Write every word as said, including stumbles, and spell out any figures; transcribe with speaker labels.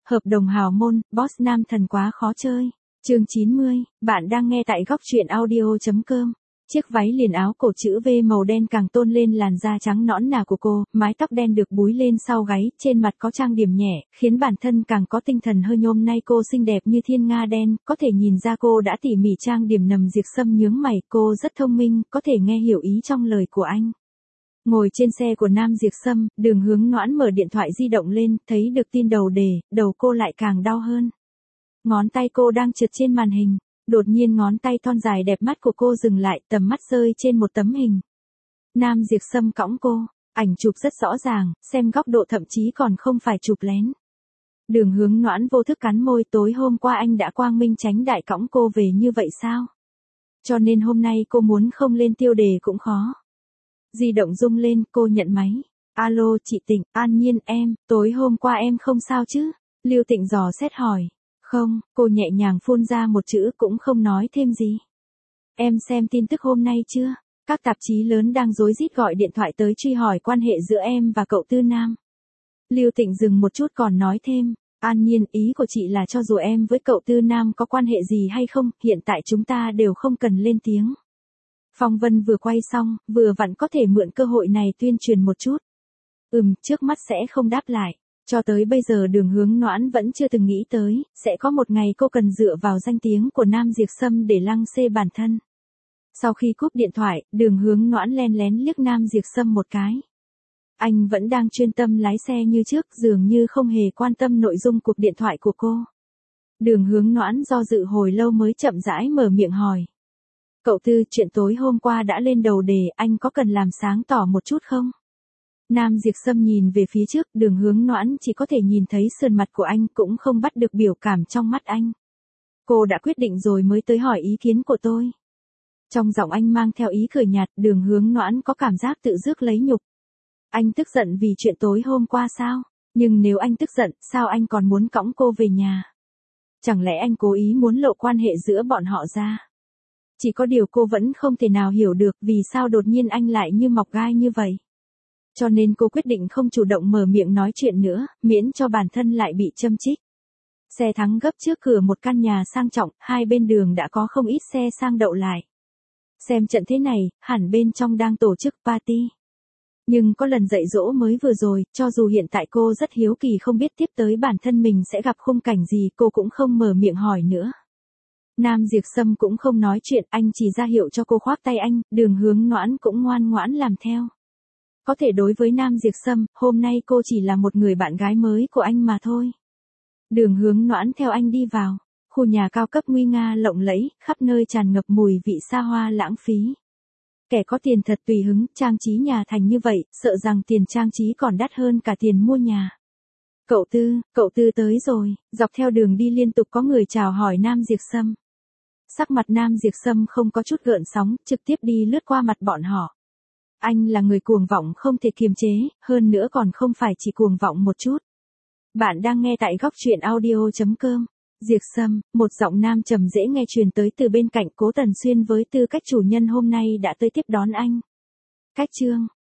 Speaker 1: Hợp đồng hào môn, boss nam thần quá khó chơi. Chương chín mươi, bạn đang nghe tại góc truyện audio chấm com. Chiếc váy liền áo cổ chữ V màu đen càng tôn lên làn da trắng nõn nà của cô, mái tóc đen được búi lên sau gáy, trên mặt có trang điểm nhẹ, khiến bản thân càng có tinh thần hơn. Hôm nay cô xinh đẹp như thiên nga đen, có thể nhìn ra cô đã tỉ mỉ trang điểm. Nằm Diệp Sâm nhướng mày, cô rất thông minh, có thể nghe hiểu ý trong lời của anh. Ngồi trên xe của Nam Diệp Sâm, Đường Hướng Noãn mở điện thoại di động lên, thấy được tin đầu đề, đầu cô lại càng đau hơn. Ngón tay cô đang trượt trên màn hình. Đột nhiên ngón tay thon dài đẹp mắt của cô dừng lại, tầm mắt rơi trên một tấm hình. Nam Diệp Sâm cõng cô, ảnh chụp rất rõ ràng, xem góc độ thậm chí còn không phải chụp lén. Đường Hướng Noãn vô thức cắn môi, tối hôm qua anh đã quang minh chánh đại cõng cô về như vậy sao? Cho nên hôm nay cô muốn không lên tiêu đề cũng khó. Di động rung lên, cô nhận máy. Alo, chị Tịnh, An Nhiên em, tối hôm qua em không sao chứ? Lưu Tịnh dò xét hỏi. Không, cô nhẹ nhàng phun ra một chữ cũng không nói thêm gì. Em xem tin tức hôm nay chưa? Các tạp chí lớn đang rối rít gọi điện thoại tới truy hỏi quan hệ giữa em và cậu Tư Nam. Lưu Tịnh dừng một chút còn nói thêm. An Nhiên, ý của chị là cho dù em với cậu Tư Nam có quan hệ gì hay không, hiện tại chúng ta đều không cần lên tiếng. Phong Vân vừa quay xong, vừa vặn có thể mượn cơ hội này tuyên truyền một chút. Ừm, trước mắt sẽ không đáp lại. Cho tới bây giờ Đường Hướng Noãn vẫn chưa từng nghĩ tới, sẽ có một ngày cô cần dựa vào danh tiếng của Nam Diệp Sâm để lăng xê bản thân. Sau khi cúp điện thoại, Đường Hướng Noãn len lén liếc Nam Diệp Sâm một cái. Anh vẫn đang chuyên tâm lái xe như trước, dường như không hề quan tâm nội dung cuộc điện thoại của cô. Đường Hướng Noãn do dự hồi lâu mới chậm rãi mở miệng hỏi. Cậu Tư, chuyện tối hôm qua đã lên đầu đề, anh có cần làm sáng tỏ một chút không? Nam Diệp Sâm nhìn về phía trước, Đường Hướng Noãn chỉ có thể nhìn thấy sườn mặt của anh, cũng không bắt được biểu cảm trong mắt anh. Cô đã quyết định rồi mới tới hỏi ý kiến của tôi. Trong giọng anh mang theo ý cười nhạt, Đường Hướng Noãn có cảm giác tự rước lấy nhục. Anh tức giận vì chuyện tối hôm qua sao? Nhưng nếu anh tức giận, sao anh còn muốn cõng cô về nhà? Chẳng lẽ anh cố ý muốn lộ quan hệ giữa bọn họ ra? Chỉ có điều cô vẫn không thể nào hiểu được vì sao đột nhiên anh lại như mọc gai như vậy. Cho nên cô quyết định không chủ động mở miệng nói chuyện nữa, miễn cho bản thân lại bị châm chích. Xe thắng gấp trước cửa một căn nhà sang trọng, hai bên đường đã có không ít xe sang đậu lại. Xem trận thế này, hẳn bên trong đang tổ chức party. Nhưng có lần dạy dỗ mới vừa rồi, cho dù hiện tại cô rất hiếu kỳ không biết tiếp tới bản thân mình sẽ gặp khung cảnh gì, cô cũng không mở miệng hỏi nữa. Nam Diệp Sâm cũng không nói chuyện, anh chỉ ra hiệu cho cô khoác tay anh, Đường Hướng Noãn cũng ngoan ngoãn làm theo. Có thể đối với Nam Diệp Sâm, hôm nay cô chỉ là một người bạn gái mới của anh mà thôi. Đường Hướng Noãn theo anh đi vào. Khu nhà cao cấp nguy nga lộng lẫy, khắp nơi tràn ngập mùi vị xa hoa lãng phí. Kẻ có tiền thật tùy hứng, trang trí nhà thành như vậy, sợ rằng tiền trang trí còn đắt hơn cả tiền mua nhà. Cậu Tư, cậu Tư tới rồi. Dọc theo đường đi liên tục có người chào hỏi Nam Diệp Sâm. Sắc mặt Nam Diệp Sâm không có chút gợn sóng, trực tiếp đi lướt qua mặt bọn họ. Anh là người cuồng vọng không thể kiềm chế, hơn nữa còn không phải chỉ cuồng vọng một chút. Bạn đang nghe tại góc truyện audio chấm com. Diệp Sâm, một giọng nam trầm dễ nghe truyền tới từ bên cạnh. Cố Tần Xuyên với tư cách chủ nhân hôm nay đã tới tiếp đón anh. Cách chương,